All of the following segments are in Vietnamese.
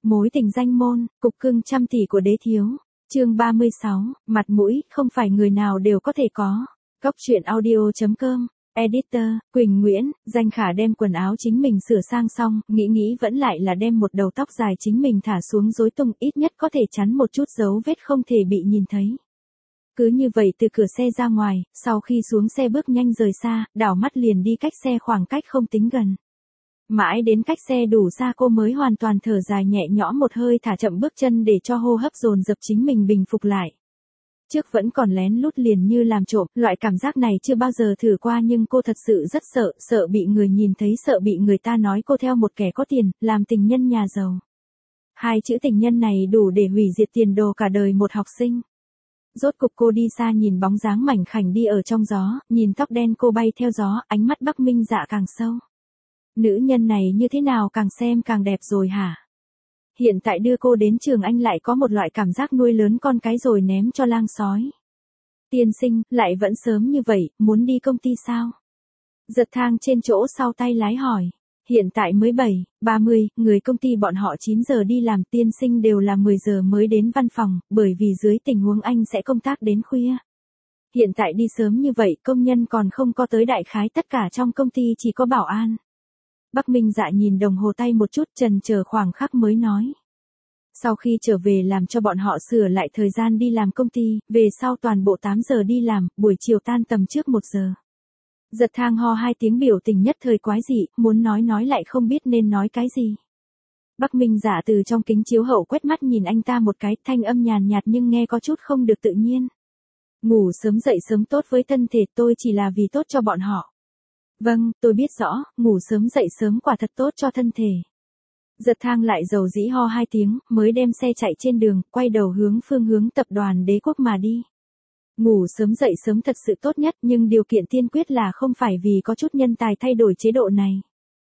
Mối tình danh môn, cục cưng trăm tỷ của đế thiếu. Chương 36, mặt mũi, không phải người nào đều có thể có. Góc truyện audio.com. Editor, Quỳnh Nguyễn. Danh Khả đem quần áo chính mình sửa sang xong, nghĩ vẫn lại là đem một đầu tóc dài chính mình thả xuống rối tung, ít nhất có thể chắn một chút dấu vết không thể bị nhìn thấy. Cứ như vậy từ cửa xe ra ngoài, sau khi xuống xe bước nhanh rời xa, đảo mắt liền đi cách xe khoảng cách không tính gần. Mãi đến cách xe đủ xa cô mới hoàn toàn thở dài nhẹ nhõm một hơi, thả chậm bước chân để cho hô hấp dồn dập chính mình bình phục lại. Trước vẫn còn lén lút liền như làm trộm, loại cảm giác này chưa bao giờ thử qua, nhưng cô thật sự rất sợ bị người nhìn thấy, sợ bị người ta nói cô theo một kẻ có tiền, làm tình nhân nhà giàu. Hai chữ tình nhân này đủ để hủy diệt tiền đồ cả đời một học sinh. Rốt cục cô đi xa, nhìn bóng dáng mảnh khảnh đi ở trong gió, nhìn tóc đen cô bay theo gió, ánh mắt Bắc Minh Dạ càng sâu. Nữ nhân này như thế nào càng xem càng đẹp rồi hả? Hiện tại đưa cô đến trường anh lại có một loại cảm giác nuôi lớn con cái rồi ném cho lang sói. Tiên sinh, lại vẫn sớm như vậy, muốn đi công ty sao? Giật Thang trên chỗ sau tay lái hỏi. Hiện tại mới 7:30, người công ty bọn họ 9 giờ đi làm, tiên sinh đều là 10 giờ mới đến văn phòng, bởi vì dưới tình huống anh sẽ công tác đến khuya. Hiện tại đi sớm như vậy, công nhân còn không có tới, đại khái tất cả trong công ty chỉ có bảo an. Bắc Minh Dạ nhìn đồng hồ tay một chút, chần chờ khoảng khắc mới nói. Sau khi trở về làm cho bọn họ sửa lại thời gian đi làm công ty, về sau toàn bộ 8 giờ đi làm, buổi chiều tan tầm trước 1 giờ. Giật Thang ho hai tiếng, biểu tình nhất thời quái dị, muốn nói lại không biết nên nói cái gì. Bắc Minh Dạ từ trong kính chiếu hậu quét mắt nhìn anh ta một cái, thanh âm nhàn nhạt nhưng nghe có chút không được tự nhiên. Ngủ sớm dậy sớm tốt với thân thể tôi chỉ là vì tốt cho bọn họ. Vâng, tôi biết rõ, ngủ sớm dậy sớm quả thật tốt cho thân thể. Giật Thang lại dầu dĩ ho hai tiếng, mới đem xe chạy trên đường, quay đầu hướng phương hướng tập đoàn Đế Quốc mà đi. Ngủ sớm dậy sớm thật sự tốt nhất, nhưng điều kiện tiên quyết là không phải vì có chút nhân tài thay đổi chế độ này.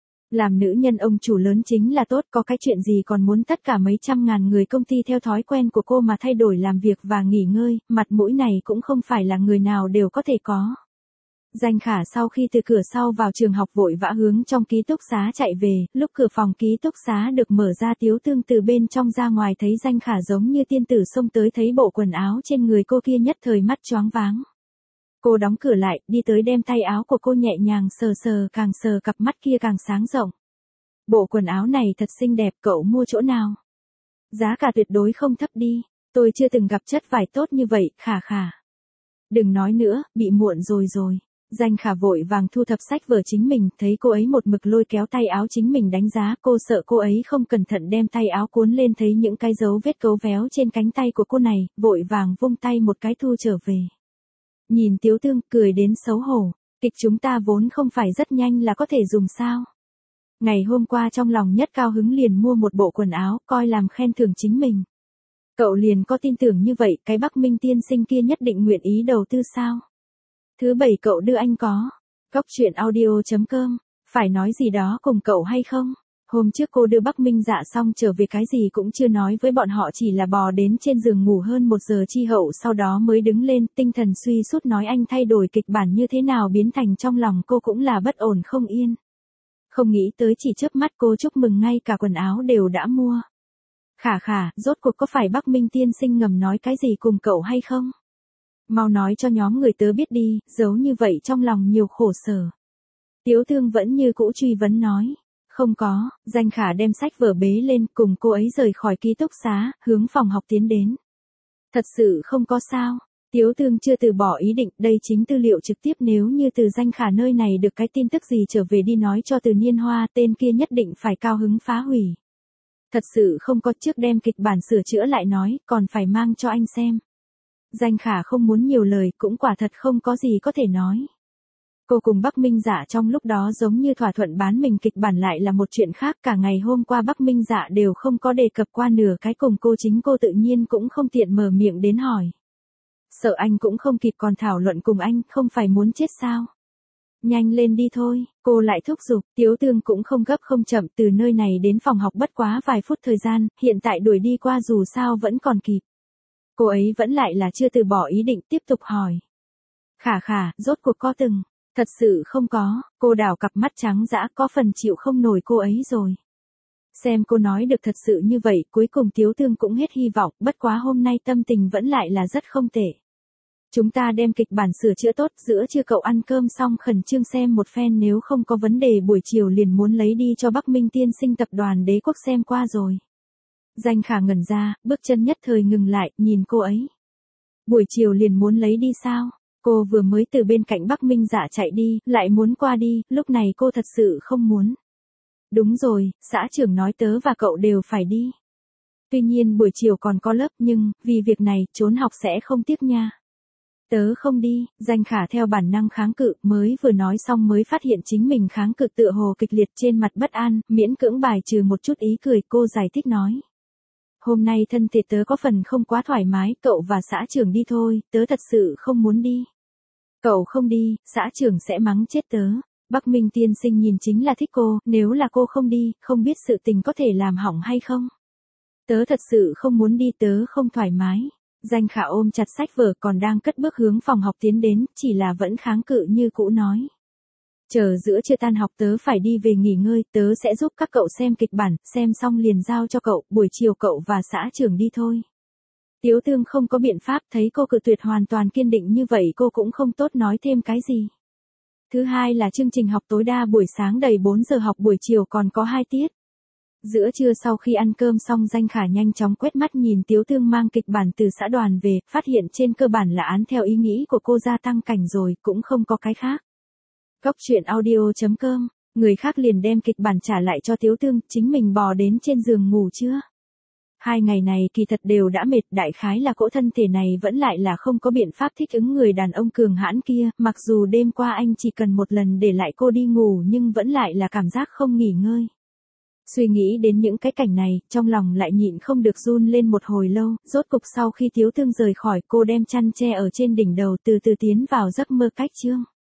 Làm nữ nhân ông chủ lớn chính là tốt, có cái chuyện gì còn muốn tất cả mấy trăm ngàn người công ty theo thói quen của cô mà thay đổi làm việc và nghỉ ngơi, mặt mũi này cũng không phải là người nào đều có thể có. Danh Khả sau khi từ cửa sau vào trường học vội vã hướng trong ký túc xá chạy về, lúc cửa phòng ký túc xá được mở ra, Tiếu Tương từ bên trong ra ngoài thấy Danh Khả giống như tiên tử xông tới, thấy bộ quần áo trên người cô kia nhất thời mắt choáng váng. Cô đóng cửa lại, đi tới đem tay áo của cô nhẹ nhàng sờ, càng sờ cặp mắt kia càng sáng rộng. Bộ quần áo này thật xinh đẹp, cậu mua chỗ nào? Giá cả tuyệt đối không thấp đi, tôi chưa từng gặp chất vải tốt như vậy, Khả. Đừng nói nữa, bị muộn rồi. Danh Khả vội vàng thu thập sách vở chính mình, thấy cô ấy một mực lôi kéo tay áo chính mình đánh giá, cô sợ cô ấy không cẩn thận đem tay áo cuốn lên, thấy những cái dấu vết cấu véo trên cánh tay của cô này, vội vàng vung tay một cái thu trở về. Nhìn Tiếu Tương, cười đến xấu hổ, kịch chúng ta vốn không phải rất nhanh là có thể dùng sao. Ngày hôm qua trong lòng nhất cao hứng liền mua một bộ quần áo, coi làm khen thưởng chính mình. Cậu liền có tin tưởng như vậy, cái Bắc Minh tiên sinh kia nhất định nguyện ý đầu tư sao? Thứ 7 cậu đưa anh có. Góc truyện audio.com. Phải nói gì đó cùng cậu hay không? Hôm trước cô đưa Bắc Minh Dạ xong trở về cái gì cũng chưa nói với bọn họ, chỉ là bò đến trên giường ngủ hơn 1 giờ chi hậu, sau đó mới đứng lên, tinh thần suy sút nói anh thay đổi kịch bản như thế nào, biến thành trong lòng cô cũng là bất ổn không yên. Không nghĩ tới chỉ chớp mắt cô chúc mừng ngay cả quần áo đều đã mua. Khả, rốt cuộc có phải Bắc Minh tiên sinh ngầm nói cái gì cùng cậu hay không? Mau nói cho nhóm người tớ biết đi, giấu như vậy trong lòng nhiều khổ sở. Tiếu Tương vẫn như cũ truy vấn nói. Không có. Danh Khả đem sách vở bế lên, cùng cô ấy rời khỏi ký túc xá, hướng phòng học tiến đến. Thật sự không có sao. Tiếu Tương chưa từ bỏ ý định, đây chính tư liệu trực tiếp, nếu như từ Danh Khả nơi này được cái tin tức gì trở về đi nói cho từ Niên Hoa, tên kia nhất định phải cao hứng phá hủy. Thật sự không có, trước đem kịch bản sửa chữa lại nói, còn phải mang cho anh xem. Danh Khả không muốn nhiều lời, cũng quả thật không có gì có thể nói. Cô cùng Bắc Minh Dạ trong lúc đó giống như thỏa thuận bán mình, kịch bản lại là một chuyện khác, cả ngày hôm qua Bắc Minh Dạ đều không có đề cập qua nửa cái cùng cô, chính cô tự nhiên cũng không tiện mở miệng đến hỏi. Sợ anh cũng không kịp còn thảo luận cùng anh, không phải muốn chết sao? Nhanh lên đi thôi, cô lại thúc giục. Tiếu Tương cũng không gấp không chậm, từ nơi này đến phòng học bất quá vài phút thời gian, hiện tại đuổi đi qua dù sao vẫn còn kịp. Cô ấy vẫn lại là chưa từ bỏ ý định, tiếp tục hỏi. Khả, rốt cuộc có từng? Thật sự không có. Cô đảo cặp mắt trắng dã, có phần chịu không nổi cô ấy rồi. Xem cô nói được thật sự như vậy, cuối cùng Tiếu Tương cũng hết hy vọng, bất quá hôm nay tâm tình vẫn lại là rất không tệ. Chúng ta đem kịch bản sửa chữa tốt, giữa trưa cậu ăn cơm xong khẩn trương xem một phen, nếu không có vấn đề buổi chiều liền muốn lấy đi cho Bắc Minh tiên sinh tập đoàn Đế Quốc xem qua rồi. Danh Khả ngẩn ra, bước chân nhất thời ngừng lại, nhìn cô ấy. Buổi chiều liền muốn lấy đi sao? Cô vừa mới từ bên cạnh Bắc Minh Dạ chạy đi, lại muốn qua đi, lúc này cô thật sự không muốn. Đúng rồi, xã trưởng nói tớ và cậu đều phải đi. Tuy nhiên buổi chiều còn có lớp nhưng, vì việc này, trốn học sẽ không tiếc nha. Tớ không đi, Danh Khả theo bản năng kháng cự, mới vừa nói xong mới phát hiện chính mình kháng cự tựa hồ kịch liệt, trên mặt bất an, miễn cưỡng bài trừ một chút ý cười, cô giải thích nói. Hôm nay thân thể tớ có phần không quá thoải mái, cậu và xã trưởng đi thôi, tớ thật sự không muốn đi. Cậu không đi, xã trưởng sẽ mắng chết tớ. Bắc Minh tiên sinh nhìn chính là thích cô, nếu là cô không đi, không biết sự tình có thể làm hỏng hay không. Tớ thật sự không muốn đi, tớ không thoải mái. Danh Khả ôm chặt sách vở còn đang cất bước hướng phòng học tiến đến, chỉ là vẫn kháng cự như cũ nói. Chờ giữa trưa tan học tớ phải đi về nghỉ ngơi, tớ sẽ giúp các cậu xem kịch bản, xem xong liền giao cho cậu, buổi chiều cậu và xã trưởng đi thôi. Tiếu Tương không có biện pháp, thấy cô cự tuyệt hoàn toàn kiên định như vậy cô cũng không tốt nói thêm cái gì. Thứ hai là chương trình học tối đa buổi sáng đầy 4 giờ học, buổi chiều còn có 2 tiết. Giữa trưa sau khi ăn cơm xong, Danh Khả nhanh chóng quét mắt nhìn Tiếu Tương mang kịch bản từ xã đoàn về, phát hiện trên cơ bản là án theo ý nghĩ của cô gia tăng cảnh rồi, cũng không có cái khác. Góc truyện audio.com, người khác liền đem kịch bản trả lại cho Tiếu Tương, chính mình bò đến trên giường ngủ chưa? 2 ngày này kỳ thật đều đã mệt, đại khái là cỗ thân thể này vẫn lại là không có biện pháp thích ứng người đàn ông cường hãn kia, mặc dù đêm qua anh chỉ cần một lần để lại cô đi ngủ nhưng vẫn lại là cảm giác không nghỉ ngơi. Suy nghĩ đến những cái cảnh này, trong lòng lại nhịn không được run lên một hồi lâu, rốt cục sau khi Tiếu Tương rời khỏi, cô đem chăn che ở trên đỉnh đầu từ từ tiến vào giấc mơ cách chương.